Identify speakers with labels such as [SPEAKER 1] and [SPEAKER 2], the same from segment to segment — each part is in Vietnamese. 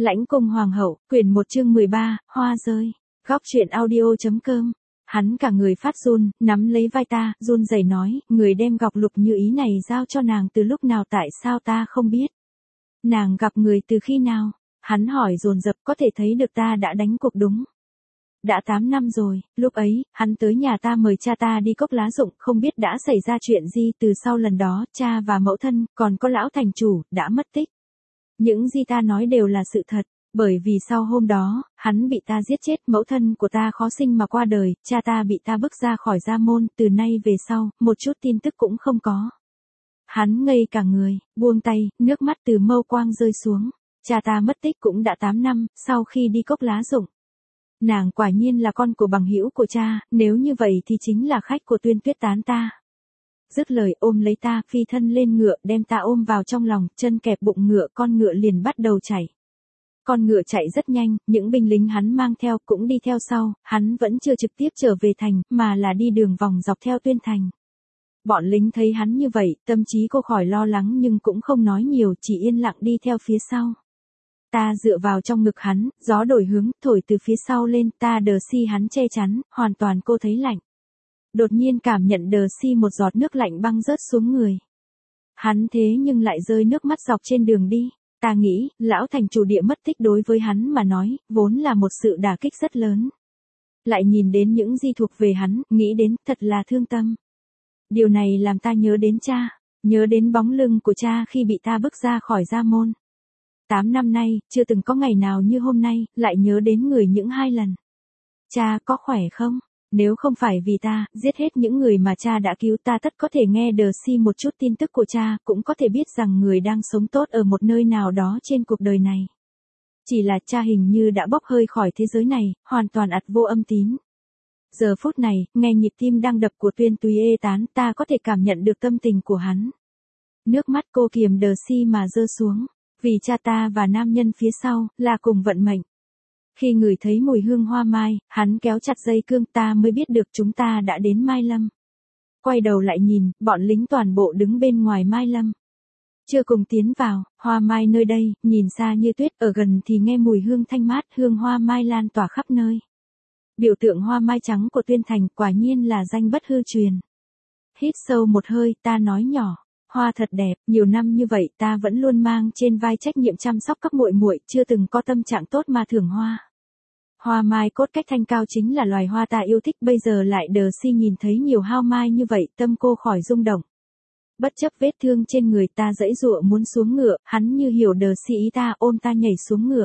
[SPEAKER 1] Lãnh cung hoàng hậu, quyển 1 chương 13, hoa rơi. Góc truyện audio.com. Hắn cả người phát run, nắm lấy vai ta, run rẩy nói, người đem ngọc lục như ý này giao cho nàng từ lúc nào, tại sao ta không biết? Nàng gặp người từ khi nào? Hắn hỏi dồn dập, có thể thấy được ta đã đánh cuộc đúng. Đã 8 năm rồi, lúc ấy, hắn tới nhà ta mời cha ta đi Cốc Lá Dụng, không biết đã xảy ra chuyện gì. Từ sau lần đó, cha và mẫu thân, còn có lão thành chủ, đã mất tích. Những gì ta nói đều là sự thật, bởi vì sau hôm đó, hắn bị ta giết chết, mẫu thân của ta khó sinh mà qua đời, cha ta bị ta bức ra khỏi gia môn, từ nay về sau, một chút tin tức cũng không có. Hắn ngây cả người, buông tay, nước mắt từ mâu quang rơi xuống. Cha ta mất tích cũng đã 8 năm, sau khi đi Cốc Lá Dụng. Nàng quả nhiên là con của bằng hữu của cha, nếu như vậy thì chính là khách của Tuyên Tuyết Tán ta. Dứt lời ôm lấy ta, phi thân lên ngựa, đem ta ôm vào trong lòng, chân kẹp bụng ngựa, con ngựa liền bắt đầu chạy. Con ngựa chạy rất nhanh, những binh lính hắn mang theo cũng đi theo sau, hắn vẫn chưa trực tiếp trở về thành, mà là đi đường vòng dọc theo Tuyên thành. Bọn lính thấy hắn như vậy, tâm trí cô khỏi lo lắng nhưng cũng không nói nhiều, chỉ yên lặng đi theo phía sau. Ta dựa vào trong ngực hắn, gió đổi hướng, thổi từ phía sau lên, ta đờ si hắn che chắn, hoàn toàn cô thấy lạnh. Đột nhiên cảm nhận đờ si một giọt nước lạnh băng rớt xuống người. Hắn thế nhưng lại rơi nước mắt dọc trên đường đi. Ta nghĩ, lão thành chủ địa mất tích đối với hắn mà nói, vốn là một sự đả kích rất lớn. Lại nhìn đến những gì thuộc về hắn, nghĩ đến, thật là thương tâm. Điều này làm ta nhớ đến cha, nhớ đến bóng lưng của cha khi bị ta bức ra khỏi gia môn. 8 năm nay, chưa từng có ngày nào như hôm nay, lại nhớ đến người những 2 lần. Cha có khỏe không? Nếu không phải vì ta, giết hết những người mà cha đã cứu, ta tất có thể nghe đờ si một chút tin tức của cha, cũng có thể biết rằng người đang sống tốt ở một nơi nào đó trên cuộc đời này. Chỉ là cha hình như đã bốc hơi khỏi thế giới này, hoàn toàn ắt vô âm tín. Giờ phút này, nghe nhịp tim đang đập của Tuyên Túy Ê Tán, ta có thể cảm nhận được tâm tình của hắn. Nước mắt cô kiềm đờ si mà rơi xuống, vì cha ta và nam nhân phía sau, là cùng vận mệnh. Khi người thấy mùi hương hoa mai, hắn kéo chặt dây cương, ta mới biết được chúng ta đã đến Mai Lâm. Quay đầu lại nhìn, bọn lính toàn bộ đứng bên ngoài Mai Lâm. Chưa cùng tiến vào, hoa mai nơi đây, nhìn xa như tuyết, ở gần thì nghe mùi hương thanh mát, hương hoa mai lan tỏa khắp nơi. Biểu tượng hoa mai trắng của Tuyên thành quả nhiên là danh bất hư truyền. Hít sâu một hơi, ta nói nhỏ. Hoa thật đẹp, nhiều năm như vậy ta vẫn luôn mang trên vai trách nhiệm chăm sóc các muội muội, chưa từng có tâm trạng tốt mà thưởng hoa. Hoa mai cốt cách thanh cao chính là loài hoa ta yêu thích, bây giờ lại đờ si nhìn thấy nhiều hao mai như vậy, tâm cô khỏi rung động. Bất chấp vết thương trên người, ta giãy giụa muốn xuống ngựa, hắn như hiểu đờ si ý ta, ôm ta nhảy xuống ngựa.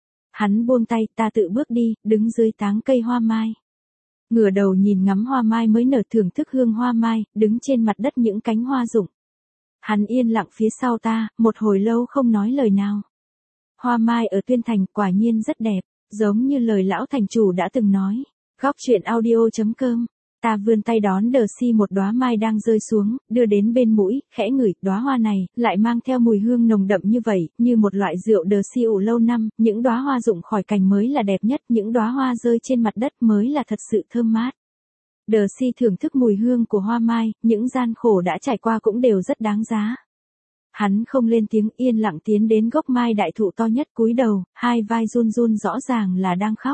[SPEAKER 1] Hắn buông tay, ta tự bước đi, đứng dưới táng cây hoa mai. Ngửa đầu nhìn ngắm hoa mai mới nở, thưởng thức hương hoa mai, đứng trên mặt đất những cánh hoa rụng. Hắn yên lặng phía sau ta, một hồi lâu không nói lời nào. Hoa mai ở Tuyên thành quả nhiên rất đẹp, giống như lời lão thành chủ đã từng nói. Góc truyện audio.com. Ta vươn tay đón đờ si một đóa mai đang rơi xuống, đưa đến bên mũi, khẽ ngửi, đóa hoa này lại mang theo mùi hương nồng đậm như vậy, như một loại rượu đờ si ủ lâu năm, những đóa hoa rụng khỏi cành mới là đẹp nhất, những đóa hoa rơi trên mặt đất mới là thật sự thơm mát. Đờ si thưởng thức mùi hương của hoa mai, những gian khổ đã trải qua cũng đều rất đáng giá. Hắn không lên tiếng, yên lặng tiến đến gốc mai đại thụ to nhất, cúi đầu, hai vai run run rõ ràng là đang khóc.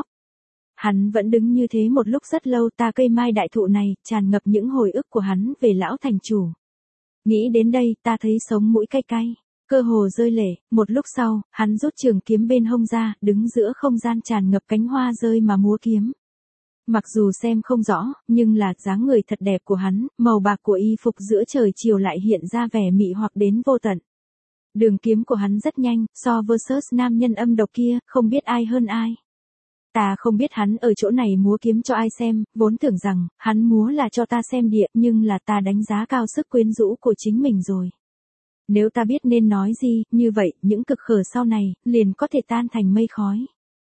[SPEAKER 1] Hắn vẫn đứng như thế một lúc rất lâu, ta cây mai đại thụ này, tràn ngập những hồi ức của hắn về lão thành chủ. Nghĩ đến đây, ta thấy sống mũi cay cay, cơ hồ rơi lệ, một lúc sau, hắn rút trường kiếm bên hông ra, đứng giữa không gian tràn ngập cánh hoa rơi mà múa kiếm. Mặc dù xem không rõ, nhưng là dáng người thật đẹp của hắn, màu bạc của y phục giữa trời chiều lại hiện ra vẻ mị hoặc đến vô tận. Đường kiếm của hắn rất nhanh, so versus nam nhân âm độc kia, không biết ai hơn ai. Ta không biết hắn ở chỗ này múa kiếm cho ai xem, vốn tưởng rằng, hắn múa là cho ta xem địa, nhưng là ta đánh giá cao sức quyến rũ của chính mình rồi. Nếu ta biết nên nói gì, như vậy, những cực khổ sau này, liền có thể tan thành mây khói.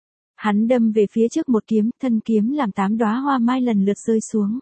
[SPEAKER 1] Hắn đâm về phía trước một kiếm, thân kiếm làm 8 đóa hoa mai lần lượt rơi xuống.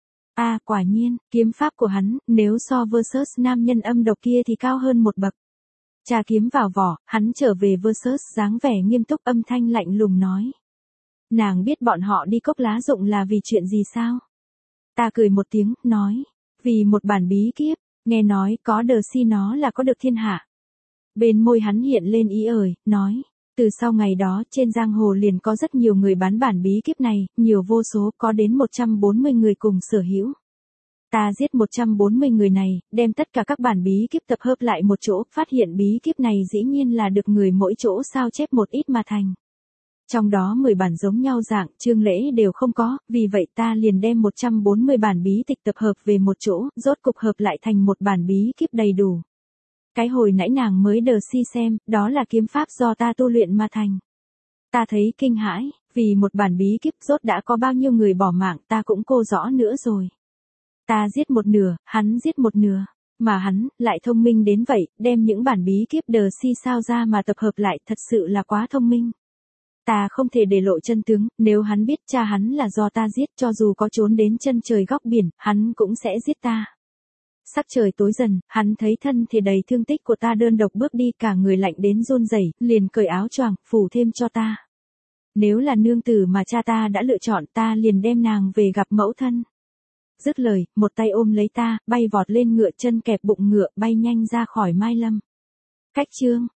[SPEAKER 1] Quả nhiên, kiếm pháp của hắn, nếu so versus nam nhân âm độc kia thì cao hơn một bậc. Trà kiếm vào vỏ, hắn trở về versus dáng vẻ nghiêm túc, âm thanh lạnh lùng nói. Nàng biết bọn họ đi Cốc Lá Dụng là vì chuyện gì sao? Ta cười một tiếng, nói. Vì một bản bí kíp, nghe nói có đờ si nó là có được thiên hạ. Bên môi hắn hiện lên ý ời, nói. Từ sau ngày đó, trên giang hồ liền có rất nhiều người bán bản bí kíp này, nhiều vô số, có đến 140 người cùng sở hữu. Ta giết 140 người này, đem tất cả các bản bí kíp tập hợp lại một chỗ, phát hiện bí kíp này dĩ nhiên là được người mỗi chỗ sao chép một ít mà thành. Trong đó 10 bản giống nhau dạng, chương lễ đều không có, vì vậy ta liền đem 140 bản bí tịch tập hợp về một chỗ, rốt cục hợp lại thành một bản bí kíp đầy đủ. Cái hồi nãy nàng mới đờ si xem, đó là kiếm pháp do ta tu luyện mà thành. Ta thấy kinh hãi, vì một bản bí kíp rốt đã có bao nhiêu người bỏ mạng ta cũng cô rõ nữa rồi. Ta giết một nửa, hắn giết một nửa, mà hắn lại thông minh đến vậy, đem những bản bí kíp đờ si sao ra mà tập hợp lại, thật sự là quá thông minh. Ta không thể để lộ chân tướng, nếu hắn biết cha hắn là do ta giết, cho dù có trốn đến chân trời góc biển, hắn cũng sẽ giết ta. Sắc trời tối dần, hắn thấy thân thể đầy thương tích của ta đơn độc bước đi, cả người lạnh đến run rẩy, liền cởi áo choàng, phủ thêm cho ta. Nếu là nương tử mà cha ta đã lựa chọn, ta liền đem nàng về gặp mẫu thân. Dứt lời, một tay ôm lấy ta, bay vọt lên ngựa, chân kẹp bụng ngựa, bay nhanh ra khỏi Mai Lâm. Cách chương